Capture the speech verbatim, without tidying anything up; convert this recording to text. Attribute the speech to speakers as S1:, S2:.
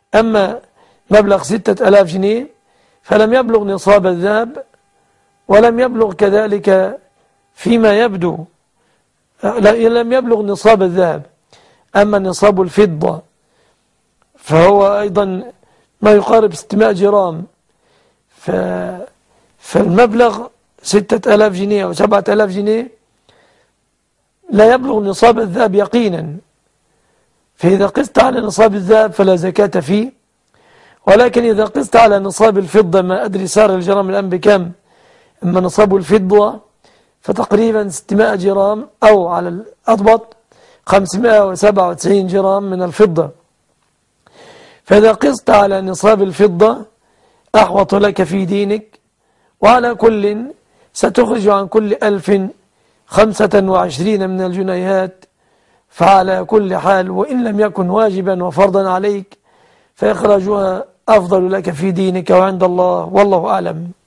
S1: أما مبلغ ستة ألاف جنيه فلم يبلغ نصاب الذهب ولم يبلغ كذلك فيما يبدو لم يبلغ نصاب الذهب. أما نصاب الفضة فهو أيضا ما يقارب ستمائة جرام، فالمبلغ ستة ألاف جنيه أو سبعة ألاف جنيه لا يبلغ نصاب الذهب يقينا. فإذا قست على نصاب الذهب فلا زكاة فيه، ولكن إذا قست على نصاب الفضة ما أدري صار الجرام الآن بكم، أما نصاب الفضة فتقريبا ستمائة جرام أو على الأضبط خمسمائة وسبعة وتسعين جرام من الفضة. فإذا قست على نصاب الفضة أحوط لك في دينك، وعلى كل ستخرج عن كل ألف خمسة وعشرين من الجنيهات. فعلى كل حال وإن لم يكن واجبا وفرضا عليك فإخراجها أفضل لك في دينك وعند الله، والله أعلم.